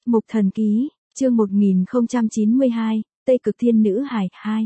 Mục Thần Ký, chương 1092, Tây Cực Thiên Nữ Hải 2.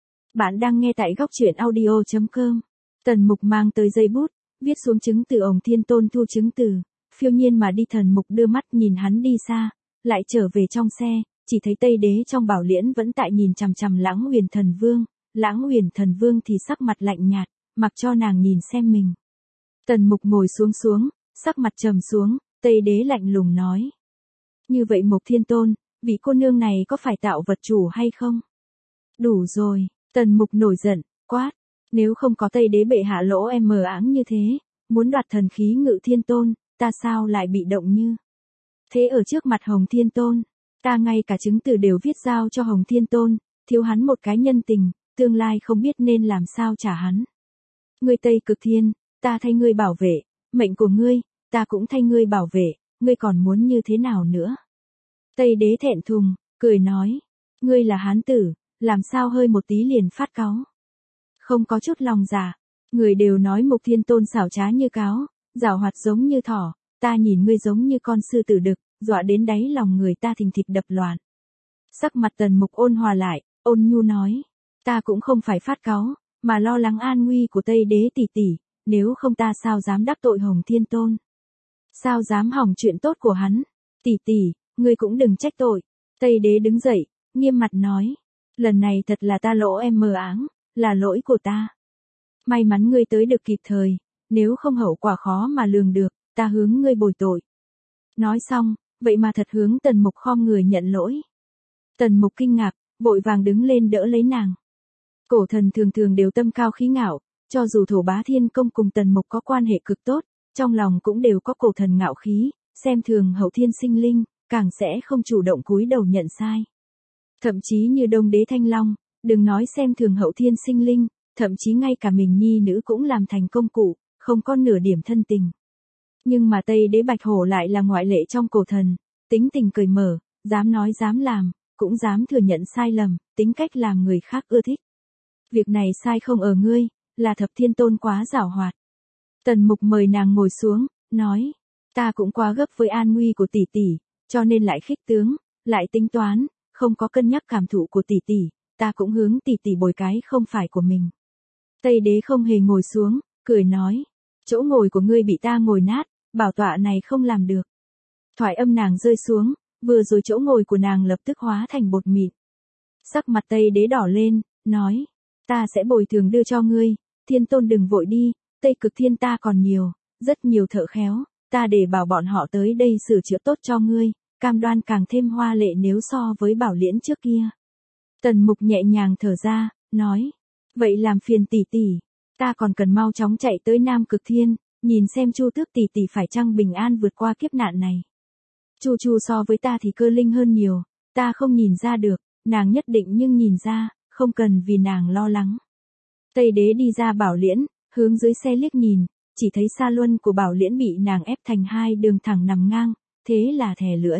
Bạn đang nghe tại góc truyện audio.com. Tần Mục mang tới giấy bút, viết xuống chứng từ ổng Thiên Tôn thu chứng từ, phiêu nhiên mà đi. Thần Mục đưa mắt nhìn hắn đi xa, lại trở về trong xe, chỉ thấy Tây Đế trong bảo liễn vẫn tại nhìn chằm chằm Lãng Huyền Thần Vương. Lãng Huyền Thần Vương thì sắc mặt lạnh nhạt, mặc cho nàng nhìn xem mình. Tần Mục ngồi xuống, sắc mặt trầm xuống, Tây Đế lạnh lùng nói. Như vậy Mục Thiên Tôn, vị cô nương này có phải tạo vật chủ hay không? Đủ rồi, Tần Mục nổi giận, quát. Nếu không có Tây Đế bệ hạ lỗ em mờ áng như thế, muốn đoạt thần khí Ngự Thiên Tôn, ta sao lại bị động như thế ở trước mặt Hồng Thiên Tôn? Ta ngay cả chứng từ đều viết giao cho Hồng Thiên Tôn, thiếu hắn một cái nhân tình, tương lai không biết nên làm sao trả hắn. Ngươi Tây Cực Thiên, ta thay ngươi bảo vệ, mệnh của ngươi, ta cũng thay ngươi bảo vệ, ngươi còn muốn như thế nào nữa? Tây Đế thẹn thùng, cười nói, ngươi là hán tử, làm sao hơi một tí liền phát cáu? Không có chút lòng dạ, người đều nói Mục Thiên Tôn xảo trá như cáo, giảo hoạt giống như thỏ, ta nhìn ngươi giống như con sư tử đực, dọa đến đáy lòng người ta thình thịch đập loạn. Sắc mặt Tần Mục ôn hòa lại, ôn nhu nói, ta cũng không phải phát cáu, mà lo lắng an nguy của Tây Đế tỷ tỷ, nếu không ta sao dám đắc tội Hồng Thiên Tôn? Sao dám hỏng chuyện tốt của hắn? Tỷ tỷ, ngươi cũng đừng trách tội. Tây Đế đứng dậy, nghiêm mặt nói, lần này thật là ta lỗ em mờ áng, là lỗi của ta. May mắn ngươi tới được kịp thời, nếu không hậu quả khó mà lường được, ta hướng ngươi bồi tội. Nói xong, vậy mà thật hướng Tần Mục khom người nhận lỗi. Tần Mục kinh ngạc, vội vàng đứng lên đỡ lấy nàng. Cổ thần thường thường đều tâm cao khí ngạo, cho dù Thổ Bá Thiên Công cùng Tần Mục có quan hệ cực tốt, trong lòng cũng đều có cổ thần ngạo khí, xem thường hậu thiên sinh linh, càng sẽ không chủ động cúi đầu nhận sai. Thậm chí như Đông Đế Thanh Long, đừng nói xem thường hậu thiên sinh linh, thậm chí ngay cả mình nhi nữ cũng làm thành công cụ, không có nửa điểm thân tình. Nhưng mà Tây Đế Bạch Hổ lại là ngoại lệ trong cổ thần, tính tình cởi mở, dám nói dám làm, cũng dám thừa nhận sai lầm, tính cách làm người khác ưa thích. Việc này sai không ở ngươi, là Thập Thiên Tôn quá giảo hoạt. Tần Mục mời nàng ngồi xuống, nói, ta cũng quá gấp với an nguy của tỷ tỷ, cho nên lại khích tướng, lại tính toán, không có cân nhắc cảm thụ của tỷ tỷ, ta cũng hướng tỷ tỷ bồi cái không phải của mình. Tây Đế không hề ngồi xuống, cười nói, chỗ ngồi của ngươi bị ta ngồi nát, bảo tọa này không làm được. Thoại âm nàng rơi xuống, vừa rồi chỗ ngồi của nàng lập tức hóa thành bột mịn. Sắc mặt Tây Đế đỏ lên, nói, ta sẽ bồi thường đưa cho ngươi, Thiên Tôn đừng vội đi, Tây Cực Thiên ta còn nhiều, rất nhiều thợ khéo, ta để bảo bọn họ tới đây sửa chữa tốt cho ngươi, cam đoan càng thêm hoa lệ nếu so với bảo liễn trước kia. Tần Mục nhẹ nhàng thở ra, nói, vậy làm phiền tỷ tỷ, ta còn cần mau chóng chạy tới Nam Cực Thiên, nhìn xem Chu Tước tỷ tỷ phải chăng bình an vượt qua kiếp nạn này. Chu so với ta thì cơ linh hơn nhiều, ta không nhìn ra được, nàng nhất định nhưng nhìn ra, không cần vì nàng lo lắng. Tây Đế đi ra bảo liễn, hướng dưới xe liếc nhìn, chỉ thấy sa luân của bảo liễn bị nàng ép thành hai đường thẳng nằm ngang, thế là thè lưỡi.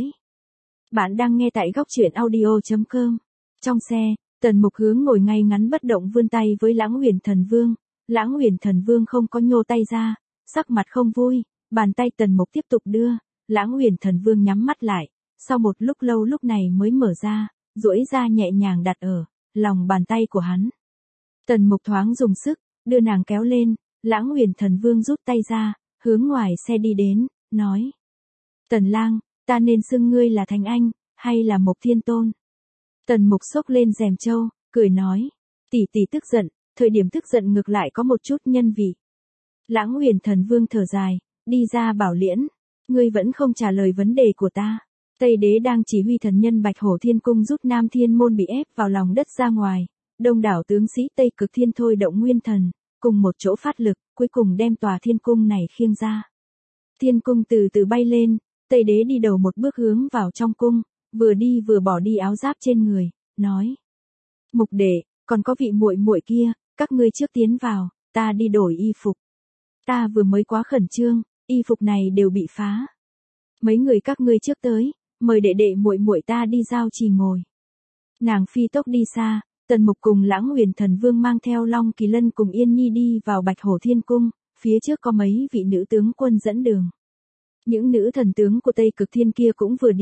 Bạn đang nghe tại góc truyện audio.com. Trong xe, Tần Mục hướng ngồi ngay ngắn bất động vươn tay với Lãng Huyền Thần Vương. Lãng Huyền Thần Vương không có nhô tay ra, sắc mặt không vui, bàn tay Tần Mục tiếp tục đưa, Lãng Huyền Thần Vương nhắm mắt lại, sau một lúc lâu lúc này mới mở ra, duỗi ra nhẹ nhàng đặt ở lòng bàn tay của hắn. Tần Mục thoáng dùng sức, đưa nàng kéo lên, Lãng Huyền Thần Vương rút tay ra, hướng ngoài xe đi đến, nói. Tần lang, ta nên xưng ngươi là Thánh Anh, hay là Mục Thiên Tôn? Tần Mục xốc lên rèm trâu, cười nói. Tỷ tỷ tức giận, thời điểm tức giận ngược lại có một chút nhân vị. Lãng Huyền Thần Vương thở dài, đi ra bảo liễn. Ngươi vẫn không trả lời vấn đề của ta. Tây Đế đang chỉ huy thần nhân Bạch Hổ Thiên Cung rút Nam Thiên Môn bị ép vào lòng đất ra ngoài. Đông đảo tướng sĩ Tây Cực Thiên thôi động nguyên thần, cùng một chỗ phát lực, cuối cùng đem tòa thiên cung này khiêng ra. Thiên cung từ từ bay lên, Tây Đế đi đầu một bước hướng vào trong cung, vừa đi vừa bỏ đi áo giáp trên người, nói. Mục đệ, còn có vị muội muội kia, các ngươi trước tiến vào, ta đi đổi y phục. Ta vừa mới quá khẩn trương, y phục này đều bị phá. Mấy người các ngươi trước tới, mời đệ đệ muội muội ta đi giao trì ngồi. Nàng phi tốc đi xa. Tần Mục cùng Lãng Huyền Thần Vương mang theo Long Kỳ Lân cùng Yên Nhi đi vào Bạch Hổ Thiên Cung, phía trước có mấy vị nữ tướng quân dẫn đường. Những nữ thần tướng của Tây Cực Thiên kia cũng vừa đi,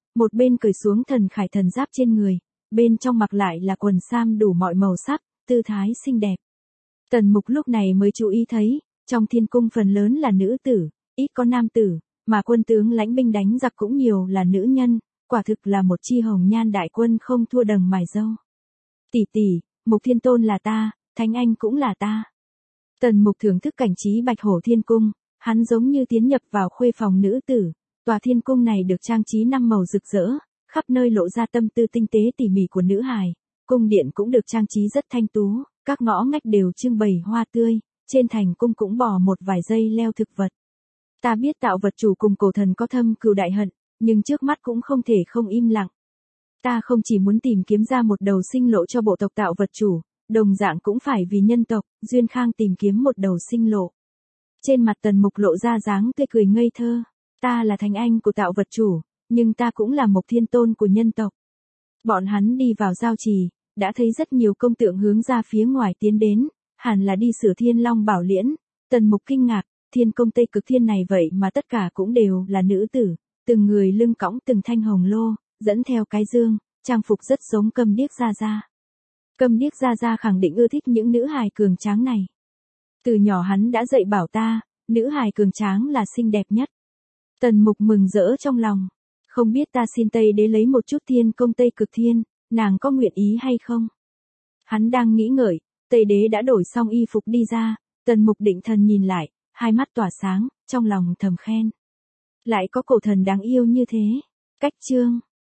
một bên cởi xuống thần khải thần giáp trên người, bên trong mặc lại là quần sam đủ mọi màu sắc, tư thái xinh đẹp. Tần Mục lúc này mới chú ý thấy, trong thiên cung phần lớn là nữ tử, ít có nam tử, mà quân tướng lãnh binh đánh giặc cũng nhiều là nữ nhân, quả thực là một chi hồng nhan đại quân không thua đầng mài râu. Tỷ tỷ, Mục Thiên Tôn là ta, Thánh Anh cũng là ta. Tần Mục thưởng thức cảnh trí Bạch Hổ Thiên Cung, hắn giống như tiến nhập vào khuê phòng nữ tử, tòa thiên cung này được trang trí năm màu rực rỡ, khắp nơi lộ ra tâm tư tinh tế tỉ mỉ của nữ hài, cung điện cũng được trang trí rất thanh tú, các ngõ ngách đều trưng bày hoa tươi, trên thành cung cũng bỏ một vài dây leo thực vật. Ta biết tạo vật chủ cùng cổ thần có thâm cừu đại hận, nhưng trước mắt cũng không thể không im lặng. Ta không chỉ muốn tìm kiếm ra một đầu sinh lộ cho bộ tộc tạo vật chủ, đồng dạng cũng phải vì nhân tộc, Duyên Khang tìm kiếm một đầu sinh lộ. Trên mặt Tần Mục lộ ra dáng tươi cười ngây thơ, ta là Thánh Anh của tạo vật chủ, nhưng ta cũng là Mục Thiên Tôn của nhân tộc. Bọn hắn đi vào giao trì, đã thấy rất nhiều công tượng hướng ra phía ngoài tiến đến, hẳn là đi sửa Thiên Long Bảo Liễn. Tần Mục kinh ngạc, thiên công Tây Cực Thiên này vậy mà tất cả cũng đều là nữ tử, từng người lưng cõng từng thanh hồng lô, dẫn theo cái dương, trang phục rất giống Câm Điếc Gia Gia. Câm Điếc Gia Gia khẳng định ưa thích những nữ hài cường tráng này. Từ nhỏ hắn đã dạy bảo ta, nữ hài cường tráng là xinh đẹp nhất. Tần Mục mừng rỡ trong lòng, không biết ta xin Tây Đế lấy một chút thiên công Tây Cực Thiên, nàng có nguyện ý hay không? Hắn đang nghĩ ngợi, Tây Đế đã đổi xong y phục đi ra, Tần Mục định thần nhìn lại, hai mắt tỏa sáng, trong lòng thầm khen. Lại có cổ thần đáng yêu như thế. Cách chương